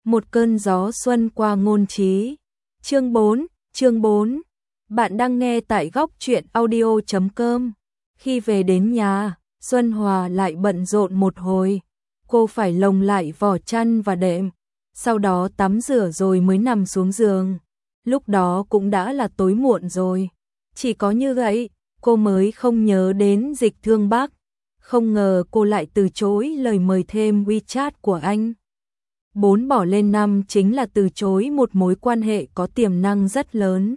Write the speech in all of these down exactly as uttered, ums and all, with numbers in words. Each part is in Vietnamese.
Một cơn gió xuân qua ngôn trí. Chương bốn, chương bốn. Bạn đang nghe tại góc truyện audio chấm com. Khi về đến nhà, Xuân Hòa lại bận rộn một hồi. Cô phải lồng lại vỏ chăn và đệm, sau đó tắm rửa rồi mới nằm xuống giường. Lúc đó cũng đã là tối muộn rồi. Chỉ có như vậy, cô mới không nhớ đến Dịch Thương Bắc. Không ngờ cô lại từ chối lời mời thêm WeChat của anh. Bốn bỏ lên năm chính là từ chối một mối quan hệ có tiềm năng rất lớn.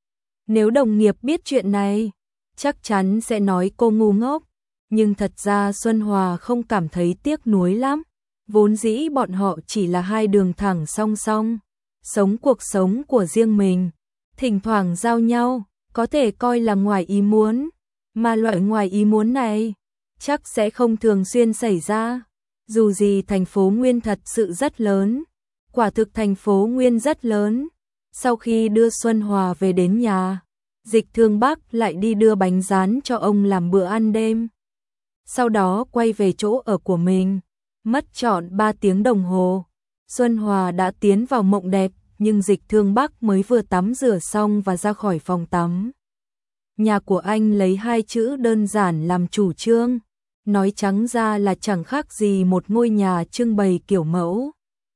Nếu đồng nghiệp biết chuyện này, chắc chắn sẽ nói cô ngu ngốc. Nhưng thật ra Xuân Hòa không cảm thấy tiếc nuối lắm. Vốn dĩ bọn họ chỉ là hai đường thẳng song song, sống cuộc sống của riêng mình. Thỉnh thoảng giao nhau, có thể coi là ngoài ý muốn. Mà loại ngoài ý muốn này, chắc sẽ không thường xuyên xảy ra. Dù gì thành phố Nguyên thật sự rất lớn. Quả thực thành phố Nguyên rất lớn. Sau khi đưa Xuân Hòa về đến nhà, Dịch Thương Bắc lại đi đưa bánh rán cho ông làm bữa ăn đêm. Sau đó quay về chỗ ở của mình. Mất trọn ba tiếng đồng hồ. Xuân Hòa đã tiến vào mộng đẹp, nhưng Dịch Thương Bắc mới vừa tắm rửa xong và ra khỏi phòng tắm. Nhà của anh lấy hai chữ đơn giản làm chủ trương. Nói trắng ra là chẳng khác gì một ngôi nhà trưng bày kiểu mẫu.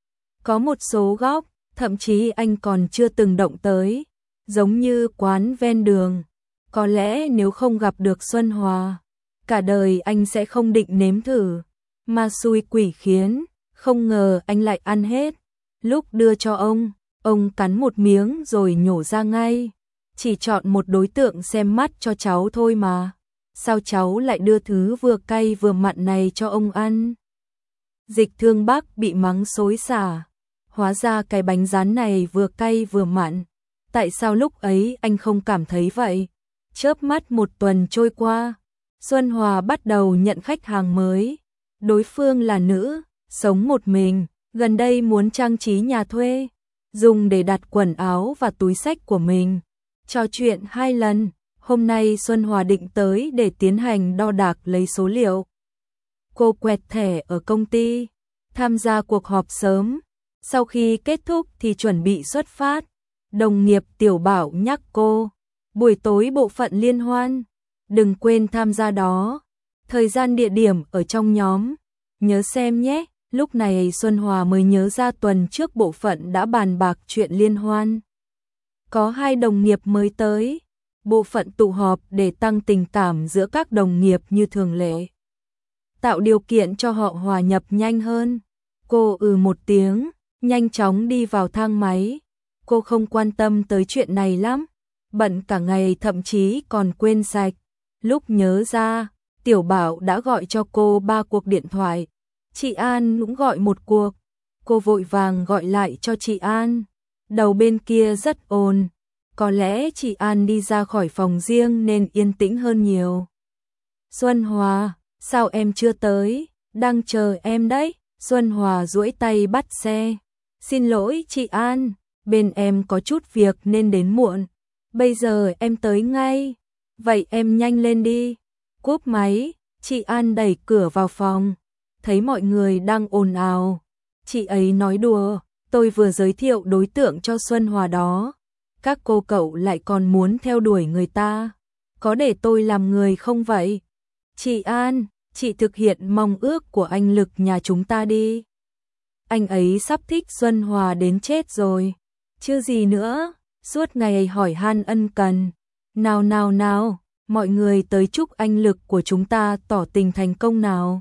Có một số góc, thậm chí anh còn chưa từng động tới, giống như quán ven đường. Có lẽ nếu không gặp được Xuân Hòa, cả đời anh sẽ không định nếm thử. Mà xui quỷ khiến, không ngờ anh lại ăn hết. Lúc đưa cho ông, ông cắn một miếng rồi nhổ ra ngay. Chỉ chọn một đối tượng xem mắt cho cháu thôi mà. Sao cháu lại đưa thứ vừa cay vừa mặn này cho ông ăn? Dịch Thương Bắc bị mắng xối xả. Hóa ra cái bánh rán này vừa cay vừa mặn. Tại sao lúc ấy anh không cảm thấy vậy? Chớp mắt một tuần trôi qua, Xuân Hòa bắt đầu nhận khách hàng mới. Đối phương là nữ, sống một mình, gần đây muốn trang trí nhà thuê, dùng để đặt quần áo và túi xách của mình. Trò chuyện hai lần. Hôm nay Xuân Hòa định tới để tiến hành đo đạc lấy số liệu. Cô quẹt thẻ ở công ty, tham gia cuộc họp sớm. Sau khi kết thúc thì chuẩn bị xuất phát. Đồng nghiệp Tiểu Bảo nhắc cô, buổi tối bộ phận liên hoan, đừng quên tham gia đó. Thời gian địa điểm ở trong nhóm, nhớ xem nhé. Lúc này Xuân Hòa mới nhớ ra tuần trước bộ phận đã bàn bạc chuyện liên hoan. Có hai đồng nghiệp mới tới. Bộ phận tụ họp để tăng tình cảm giữa các đồng nghiệp như thường lệ, tạo điều kiện cho họ hòa nhập nhanh hơn. Cô ừ một tiếng, nhanh chóng đi vào thang máy. Cô không quan tâm tới chuyện này lắm, bận cả ngày thậm chí còn quên sạch. Lúc nhớ ra, Tiểu Bảo đã gọi cho cô ba cuộc điện thoại. Chị An cũng gọi một cuộc. Cô vội vàng gọi lại cho chị An. Đầu bên kia rất ồn. Có lẽ chị An đi ra khỏi phòng riêng nên yên tĩnh hơn nhiều. Xuân Hòa, sao em chưa tới? Đang chờ em đấy. Xuân Hòa duỗi tay bắt xe. Xin lỗi chị An, bên em có chút việc nên đến muộn. Bây giờ em tới ngay. Vậy em nhanh lên đi. Cúp máy, chị An đẩy cửa vào phòng. Thấy mọi người đang ồn ào. Chị ấy nói đùa, tôi vừa giới thiệu đối tượng cho Xuân Hòa đó. Các cô cậu lại còn muốn theo đuổi người ta. Có để tôi làm người không vậy? Chị An, chị thực hiện mong ước của anh Lực nhà chúng ta đi. Anh ấy sắp thích Xuân Hòa đến chết rồi. Chứ gì nữa, suốt ngày hỏi han ân cần. Nào nào nào, mọi người tới chúc anh Lực của chúng ta tỏ tình thành công nào.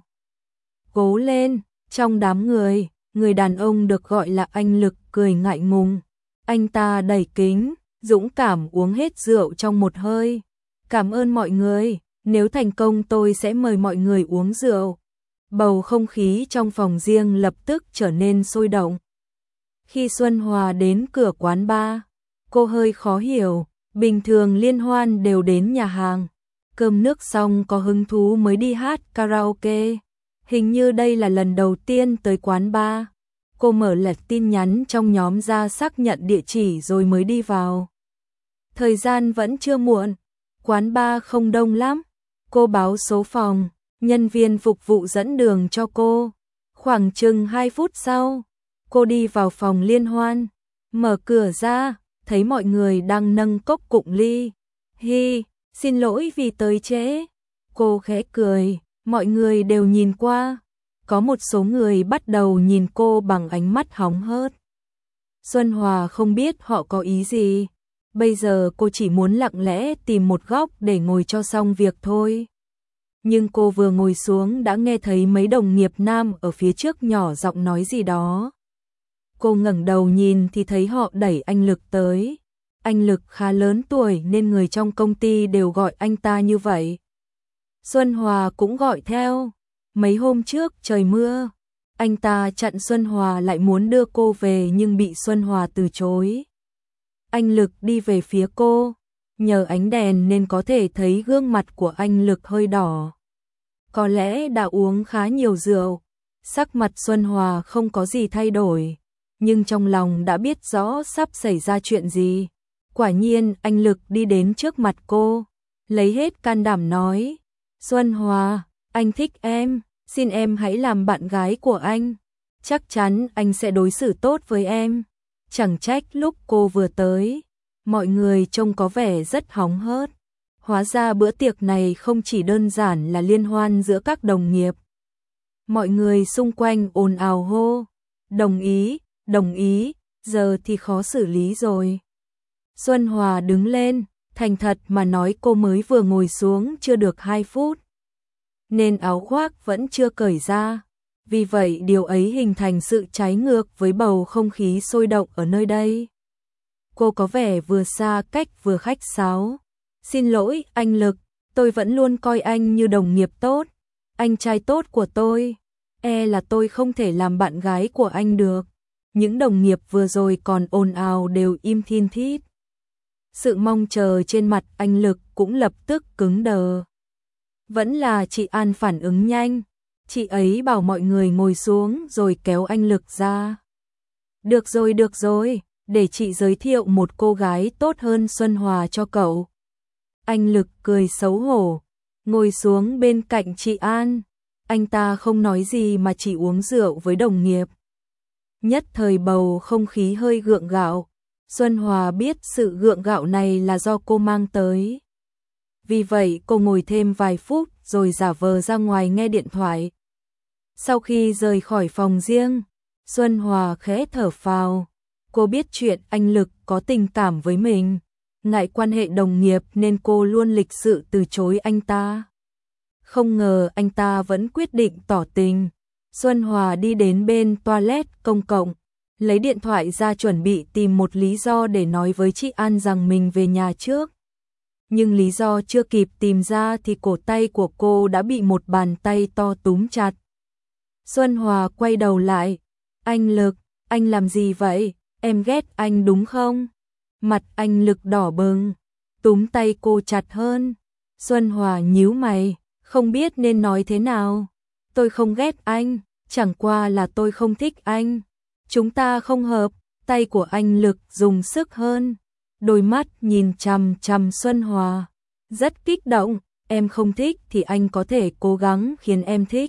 Cố lên, trong đám người, người đàn ông được gọi là anh Lực cười ngại ngùng. Anh ta đẩy kính, dũng cảm uống hết rượu trong một hơi. Cảm ơn mọi người, nếu thành công tôi sẽ mời mọi người uống rượu. Bầu không khí trong phòng riêng lập tức trở nên sôi động. Khi Xuân Hòa đến cửa quán bar, cô hơi khó hiểu, bình thường liên hoan đều đến nhà hàng. Cơm nước xong có hứng thú mới đi hát karaoke. Hình như đây là lần đầu tiên tới quán bar. Cô mở lật tin nhắn trong nhóm ra xác nhận địa chỉ rồi mới đi vào. Thời gian vẫn chưa muộn, quán bar không đông lắm. Cô báo số phòng, nhân viên phục vụ dẫn đường cho cô. Khoảng chừng hai phút sau, Cô đi vào phòng liên hoan, mở cửa ra, thấy mọi người đang nâng cốc cụng ly. Hi, xin lỗi vì tới trễ. Cô khẽ cười, mọi người đều nhìn qua. Có một số người bắt đầu nhìn cô bằng ánh mắt hóng hớt. Xuân Hòa không biết họ có ý gì. Bây giờ cô chỉ muốn lặng lẽ tìm một góc để ngồi cho xong việc thôi. Nhưng cô vừa ngồi xuống đã nghe thấy mấy đồng nghiệp nam ở phía trước nhỏ giọng nói gì đó. Cô ngẩng đầu nhìn thì thấy họ đẩy anh Lực tới. Anh Lực khá lớn tuổi nên người trong công ty đều gọi anh ta như vậy. Xuân Hòa cũng gọi theo. Mấy hôm trước trời mưa, anh ta chặn Xuân Hòa lại muốn đưa cô về nhưng bị Xuân Hòa từ chối. Anh Lực đi về phía cô, nhờ ánh đèn nên có thể thấy gương mặt của anh Lực hơi đỏ. Có lẽ đã uống khá nhiều rượu, sắc mặt Xuân Hòa không có gì thay đổi, nhưng trong lòng đã biết rõ sắp xảy ra chuyện gì. Quả nhiên anh Lực đi đến trước mặt cô, lấy hết can đảm nói, Xuân Hòa, anh thích em, xin em hãy làm bạn gái của anh, chắc chắn anh sẽ đối xử tốt với em. Chẳng trách lúc cô vừa tới, mọi người trông có vẻ rất hóng hớt. Hóa ra bữa tiệc này không chỉ đơn giản là liên hoan giữa các đồng nghiệp. Mọi người xung quanh ồn ào hô, đồng ý, đồng ý, giờ thì khó xử lý rồi. Xuân Hòa đứng lên, thành thật mà nói cô mới vừa ngồi xuống chưa được hai phút. Nên áo khoác vẫn chưa cởi ra. Vì vậy điều ấy hình thành sự trái ngược với bầu không khí sôi động ở nơi đây. Cô có vẻ vừa xa cách vừa khách sáo. Xin lỗi anh Lực, tôi vẫn luôn coi anh như đồng nghiệp tốt, anh trai tốt của tôi. E là tôi không thể làm bạn gái của anh được. Những đồng nghiệp vừa rồi còn ồn ào đều im thin thít. Sự mong chờ trên mặt anh Lực cũng lập tức cứng đờ. Vẫn là chị An phản ứng nhanh. Chị ấy bảo mọi người ngồi xuống rồi kéo anh Lực ra. Được rồi, được rồi, để chị giới thiệu một cô gái tốt hơn Xuân Hòa cho cậu. Anh Lực cười xấu hổ, ngồi xuống bên cạnh chị An. Anh ta không nói gì mà chỉ uống rượu với đồng nghiệp. Nhất thời bầu không khí hơi gượng gạo. Xuân Hòa biết sự gượng gạo này là do cô mang tới. Vì vậy cô ngồi thêm vài phút rồi giả vờ ra ngoài nghe điện thoại. Sau khi rời khỏi phòng riêng, Xuân Hòa khẽ thở phào. Cô biết chuyện anh Lực có tình cảm với mình. Ngại quan hệ đồng nghiệp nên cô luôn lịch sự từ chối anh ta. Không ngờ anh ta vẫn quyết định tỏ tình. Xuân Hòa đi đến bên toilet công cộng, lấy điện thoại ra chuẩn bị tìm một lý do để nói với chị An rằng mình về nhà trước. Nhưng lý do chưa kịp tìm ra thì cổ tay của cô đã bị một bàn tay to túm chặt. Xuân Hòa quay đầu lại. Anh Lực, anh làm gì vậy? Em ghét anh đúng không? Mặt anh Lực đỏ bừng, túm tay cô chặt hơn. Xuân Hòa nhíu mày, không biết nên nói thế nào. Tôi không ghét anh, chẳng qua là tôi không thích anh. Chúng ta không hợp. Tay của anh Lực dùng sức hơn. Đôi mắt nhìn chằm chằm Xuân Hòa, rất kích động. Em không thích thì anh có thể cố gắng khiến em thích.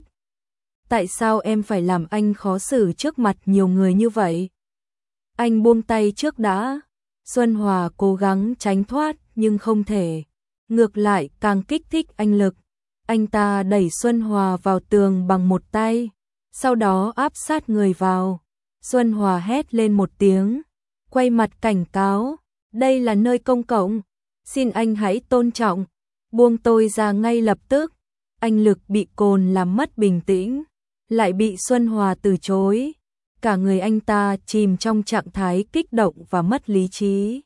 Tại sao em phải làm anh khó xử trước mặt nhiều người như vậy? Anh buông tay trước đã. Xuân Hòa cố gắng tránh thoát nhưng không thể. Ngược lại càng kích thích anh Lực. Anh ta đẩy Xuân Hòa vào tường bằng một tay, sau đó áp sát người vào. Xuân Hòa hét lên một tiếng, quay mặt cảnh cáo. Đây là nơi công cộng, xin anh hãy tôn trọng, buông tôi ra ngay lập tức. Anh Lực bị cồn làm mất bình tĩnh, lại bị Xuân Hòa từ chối. Cả người anh ta chìm trong trạng thái kích động và mất lý trí.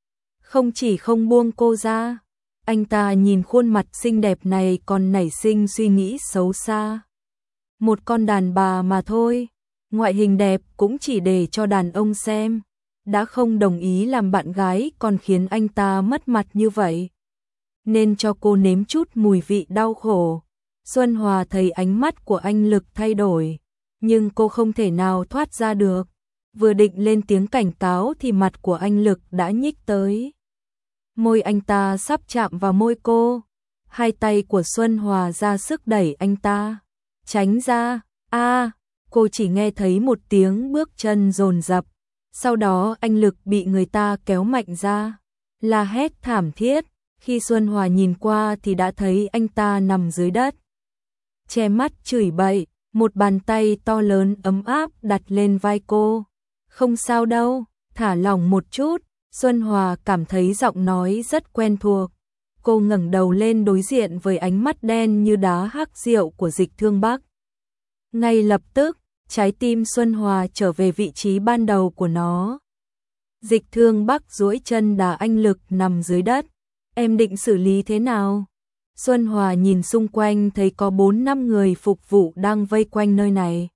Không chỉ không buông cô ra, anh ta nhìn khuôn mặt xinh đẹp này còn nảy sinh suy nghĩ xấu xa. Một con đàn bà mà thôi, ngoại hình đẹp cũng chỉ để cho đàn ông xem. Đã không đồng ý làm bạn gái còn khiến anh ta mất mặt như vậy. Nên cho cô nếm chút mùi vị đau khổ. Xuân Hòa thấy ánh mắt của anh Lực thay đổi, nhưng cô không thể nào thoát ra được. Vừa định lên tiếng cảnh cáo thì mặt của anh Lực đã nhích tới. Môi anh ta sắp chạm vào môi cô. Hai tay của Xuân Hòa ra sức đẩy anh ta. Tránh ra, a cô chỉ nghe thấy một tiếng bước chân dồn dập, sau đó anh Lực bị người ta kéo mạnh ra, la hét thảm thiết. Khi Xuân Hòa nhìn qua thì đã thấy anh ta nằm dưới đất, che mắt chửi bậy, một bàn tay to lớn ấm áp đặt lên vai cô. Không sao đâu, thả lỏng một chút. Xuân Hòa cảm thấy giọng nói rất quen thuộc. Cô ngẩng đầu lên đối diện với ánh mắt đen như đá hắc rượu của Dịch Thương Bắc. Ngay lập tức, trái tim Xuân Hòa trở về vị trí ban đầu của nó. Dịch Thương Bắc duỗi chân đá anh Lực nằm dưới đất. Em định xử lý thế nào? Xuân Hòa nhìn xung quanh thấy có bốn năm người phục vụ đang vây quanh nơi này.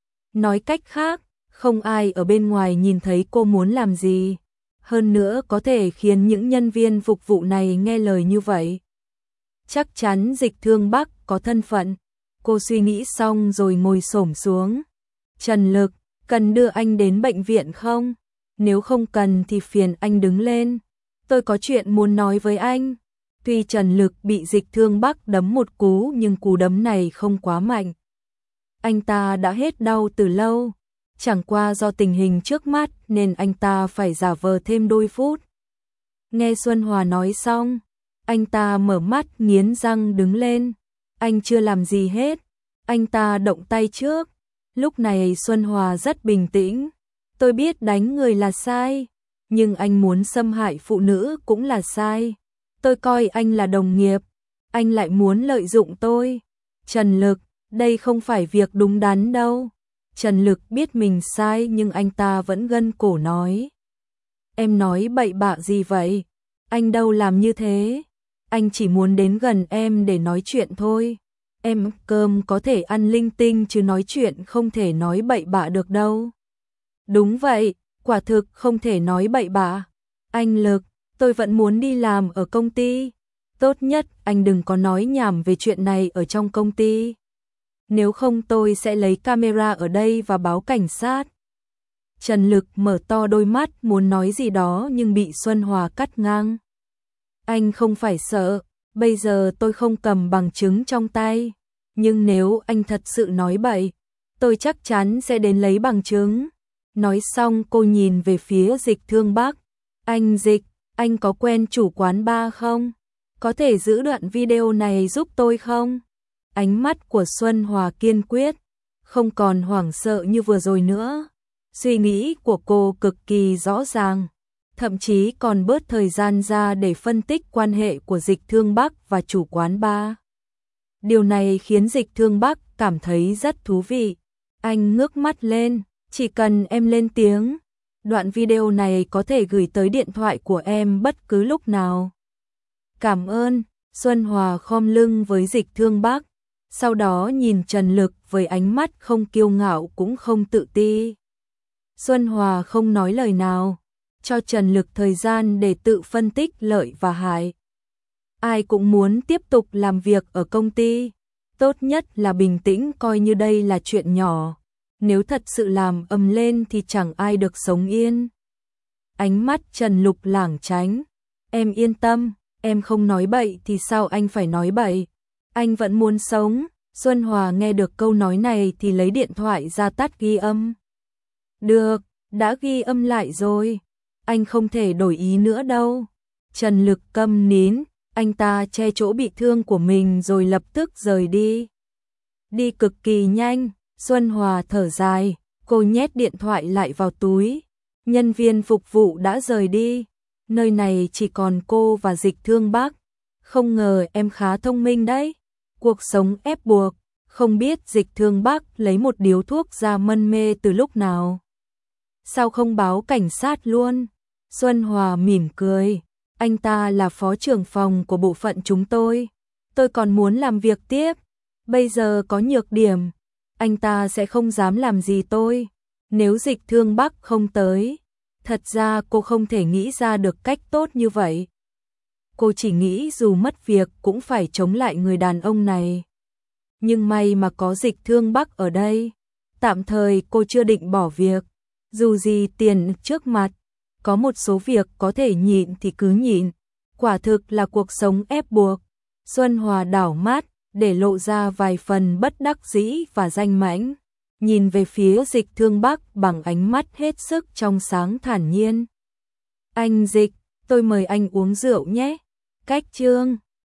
Nói cách khác, không ai ở bên ngoài nhìn thấy cô muốn làm gì. Hơn nữa có thể khiến những nhân viên phục vụ này nghe lời như vậy. Chắc chắn Dịch Thương Bắc có thân phận. Cô suy nghĩ xong rồi ngồi xổm xuống. Trần Lực, cần đưa anh đến bệnh viện không? Nếu không cần thì phiền anh đứng lên. Tôi có chuyện muốn nói với anh. Tuy Trần Lực bị Dịch Thương Bắc đấm một cú nhưng cú đấm này không quá mạnh. Anh ta đã hết đau từ lâu. Chẳng qua do tình hình trước mắt nên anh ta phải giả vờ thêm đôi phút. Nghe Xuân Hòa nói xong, anh ta mở mắt nghiến răng đứng lên. Anh chưa làm gì hết. Anh ta động tay trước. Lúc này Xuân Hòa rất bình tĩnh. Tôi biết đánh người là sai, nhưng anh muốn xâm hại phụ nữ cũng là sai. Tôi coi anh là đồng nghiệp, anh lại muốn lợi dụng tôi. Trần Lực, đây không phải việc đúng đắn đâu. Trần Lực biết mình sai nhưng anh ta vẫn gân cổ nói. Em nói bậy bạ gì vậy? Anh đâu làm như thế. Anh chỉ muốn đến gần em để nói chuyện thôi. Em cơm có thể ăn linh tinh chứ nói chuyện không thể nói bậy bạ được đâu. Đúng vậy, quả thực không thể nói bậy bạ. Anh Lực, tôi vẫn muốn đi làm ở công ty. Tốt nhất anh đừng có nói nhảm về chuyện này ở trong công ty. Nếu không tôi sẽ lấy camera ở đây và báo cảnh sát. Trần Lực mở to đôi mắt muốn nói gì đó nhưng bị Xuân Hòa cắt ngang. Anh không phải sợ, bây giờ tôi không cầm bằng chứng trong tay. Nhưng nếu anh thật sự nói bậy, tôi chắc chắn sẽ đến lấy bằng chứng. Nói xong cô nhìn về phía Dịch Thương Bắc. Anh Dịch, anh có quen chủ quán bar không? Có thể giữ đoạn video này giúp tôi không? Ánh mắt của Xuân Hòa kiên quyết, không còn hoảng sợ như vừa rồi nữa. Suy nghĩ của cô cực kỳ rõ ràng, thậm chí còn bớt thời gian ra để phân tích quan hệ của Dịch Thương Bắc và chủ quán bar. Điều này khiến Dịch Thương Bắc cảm thấy rất thú vị. Anh ngước mắt lên, chỉ cần em lên tiếng, đoạn video này có thể gửi tới điện thoại của em bất cứ lúc nào. Cảm ơn. Xuân Hòa khom lưng với Dịch Thương Bắc, sau đó nhìn Trần Lực với ánh mắt không kiêu ngạo cũng không tự ti. Xuân Hòa không nói lời nào, cho Trần Lực thời gian để tự phân tích lợi và hại. Ai cũng muốn tiếp tục làm việc ở công ty, tốt nhất là bình tĩnh coi như đây là chuyện nhỏ. Nếu thật sự làm ầm lên thì chẳng ai được sống yên. Ánh mắt Trần Lục lảng tránh. Em yên tâm, em không nói bậy thì sao anh phải nói bậy? Anh vẫn muốn sống. Xuân Hòa nghe được câu nói này thì lấy điện thoại ra tắt ghi âm. Được, đã ghi âm lại rồi. Anh không thể đổi ý nữa đâu. Trần Lực câm nín, anh ta che chỗ bị thương của mình rồi lập tức rời đi. Đi cực kỳ nhanh. Xuân Hòa thở dài, cô nhét điện thoại lại vào túi. Nhân viên phục vụ đã rời đi. Nơi này chỉ còn cô và Dịch Thương Bắc. Không ngờ em khá thông minh đấy. Cuộc sống ép buộc, không biết Dịch Thương Bắc lấy một điếu thuốc ra mân mê từ lúc nào. Sao không báo cảnh sát luôn? Xuân Hòa mỉm cười. Anh ta là phó trưởng phòng của bộ phận chúng tôi. Tôi còn muốn làm việc tiếp. Bây giờ có nhược điểm, anh ta sẽ không dám làm gì tôi. Nếu Dịch Thương Bắc không tới, thật ra cô không thể nghĩ ra được cách tốt như vậy. Cô chỉ nghĩ dù mất việc cũng phải chống lại người đàn ông này. Nhưng may mà có Dịch Thương Bắc ở đây. Tạm thời cô chưa định bỏ việc. Dù gì tiền trước mặt, có một số việc có thể nhịn thì cứ nhịn. Quả thực là cuộc sống ép buộc. Xuân Hòa đảo mắt, để lộ ra vài phần bất đắc dĩ và danh mãnh. nhìn về phía Dịch Thương Bắc bằng ánh mắt hết sức trong sáng thản nhiên. Anh Dịch, tôi mời anh uống rượu nhé. Cách chương